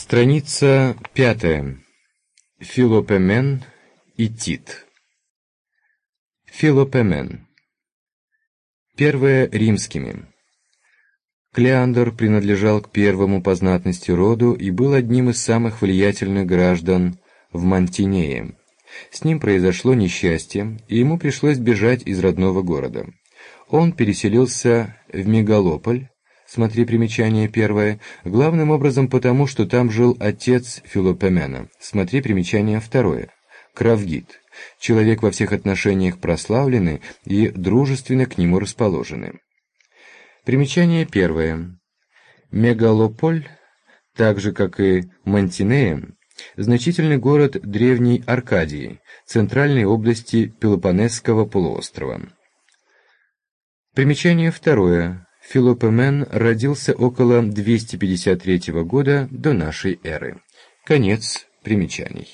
Страница 5. Филопемен и Тит. Филопемен. Первое римскими. Клеандр принадлежал к первому по знатности роду и был одним из самых влиятельных граждан в Мантинее. С ним произошло несчастье, и ему пришлось бежать из родного города. Он переселился в Мегалополь, смотри примечание первое, главным образом потому, что там жил отец Филопемена, смотри примечание второе, Кравгид, человек во всех отношениях прославленный и дружественно к нему расположенный. Примечание первое. Мегалополь, так же как и Мантинея, значительный город древней Аркадии, центральной области Пелопоннесского полуострова. Примечание второе. Филопемен родился около 253 года до нашей эры. Конец примечаний.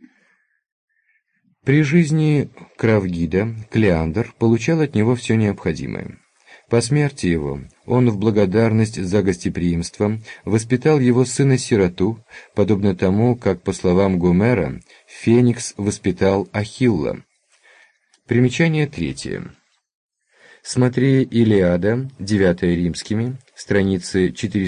При жизни Кравгида Клеандр получал от него все необходимое. По смерти его он в благодарность за гостеприимство воспитал его сына-сироту, подобно тому, как, по словам Гомера, Феникс воспитал Ахилла. Примечание третье. Смотри Илиада, 9 римскими, страницы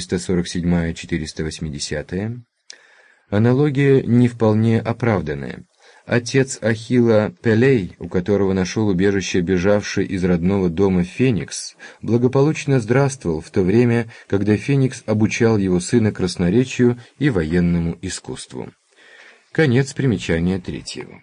447-480. Аналогия не вполне оправданная. Отец Ахилла Пелей, у которого нашел убежище бежавший из родного дома Феникс, благополучно здравствовал в то время, когда Феникс обучал его сына красноречию и военному искусству. Конец примечания третьего.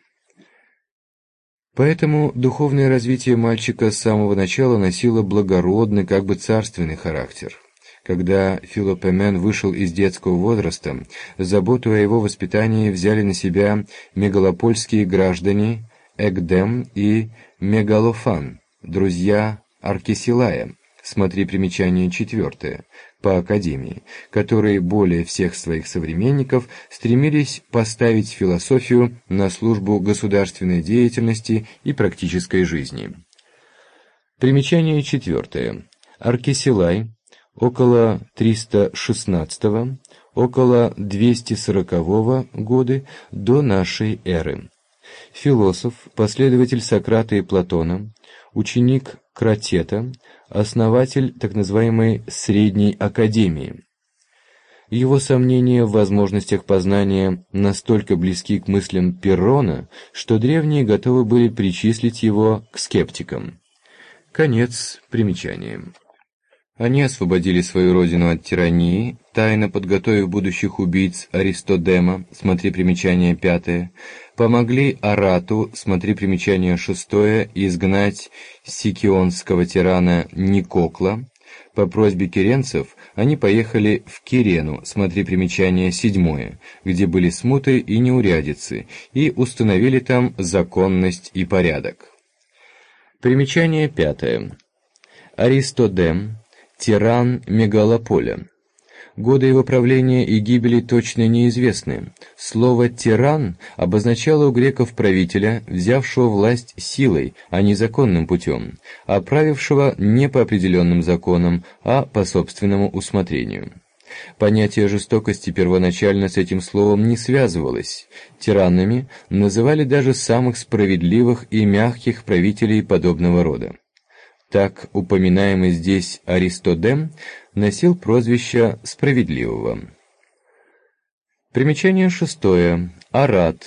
Поэтому духовное развитие мальчика с самого начала носило благородный, как бы царственный характер. Когда Филопемен вышел из детского возраста, заботу о его воспитании взяли на себя мегалопольские граждане Эгдем и Мегалофан, друзья Аркисилая, смотри примечание четвертое, по Академии, которые более всех своих современников стремились поставить философию на службу государственной деятельности и практической жизни. Примечание четвертое. Аркисилай около 316, около 240 года до нашей эры. Философ, последователь Сократа и Платона, ученик Кратета, основатель так называемой Средней Академии. Его сомнения в возможностях познания настолько близки к мыслям Пиррона, что древние готовы были причислить его к скептикам. Конец примечания. Они освободили свою родину от тирании, тайно подготовив будущих убийц Аристодема, смотри примечание пятое, помогли Арату, смотри примечание шестое, изгнать сикионского тирана Никокла. По просьбе киренцев они поехали в Кирену, смотри примечание седьмое, где были смуты и неурядицы, и установили там законность и порядок. Примечание пятое. Аристодем, тиран Мегалополя. Годы его правления и гибели точно неизвестны. Слово «тиран» обозначало у греков правителя, взявшего власть силой, а не законным путем, а правившего не по определенным законам, а по собственному усмотрению. Понятие жестокости первоначально с этим словом не связывалось. Тиранами называли даже самых справедливых и мягких правителей подобного рода. Так, упоминаемый здесь Аристодем носил прозвище «справедливого». Примечание шестое. Арат,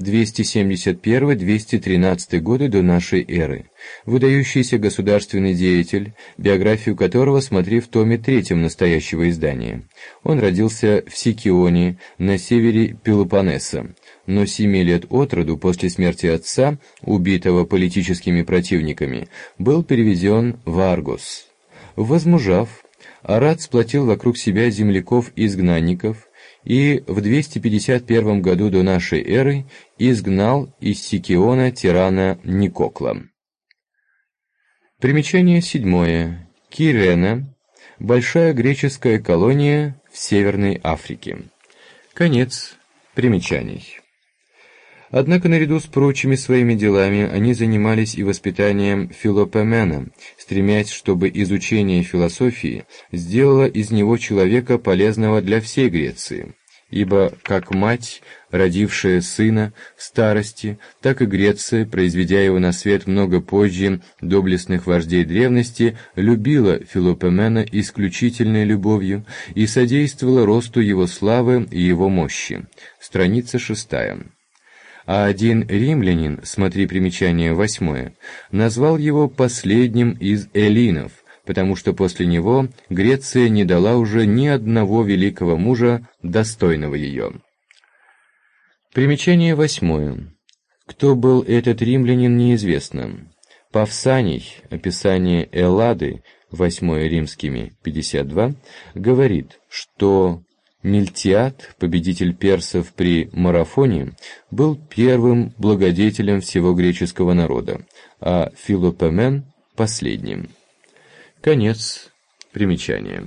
271-213 годы до нашей эры. Выдающийся государственный деятель, биографию которого смотри в томе 3 настоящего издания. Он родился в Сикионе, на севере Пелопоннеса, но 7 лет от роду после смерти отца, убитого политическими противниками, был переведен в Аргос. Возмужав, Арат сплотил вокруг себя земляков-изгнанников и в 251 году до нашей эры изгнал из Сикиона тирана Никокла. Примечание седьмое. Кирена – большая греческая колония в Северной Африке. Конец примечаний. Однако наряду с прочими своими делами они занимались и воспитанием Филопемена, стремясь, чтобы изучение философии сделало из него человека полезного для всей Греции. ибо как мать, родившая сына в старости, так и Греция, произведя его на свет много позже доблестных вождей древности, любила Филопомена исключительной любовью и содействовала росту его славы и его мощи. Страница 6. А один римлянин, смотри примечание 8, назвал его последним из эллинов, потому что после него Греция не дала уже ни одного великого мужа, достойного ее. Примечание 8. Кто был этот римлянин, неизвестно. Павсаний, описание Эллады, 8 римскими, 52, говорит, что Мильтиад, победитель персов при Марафоне, был первым благодетелем всего греческого народа, а Филопомен – последним. Конец примечания.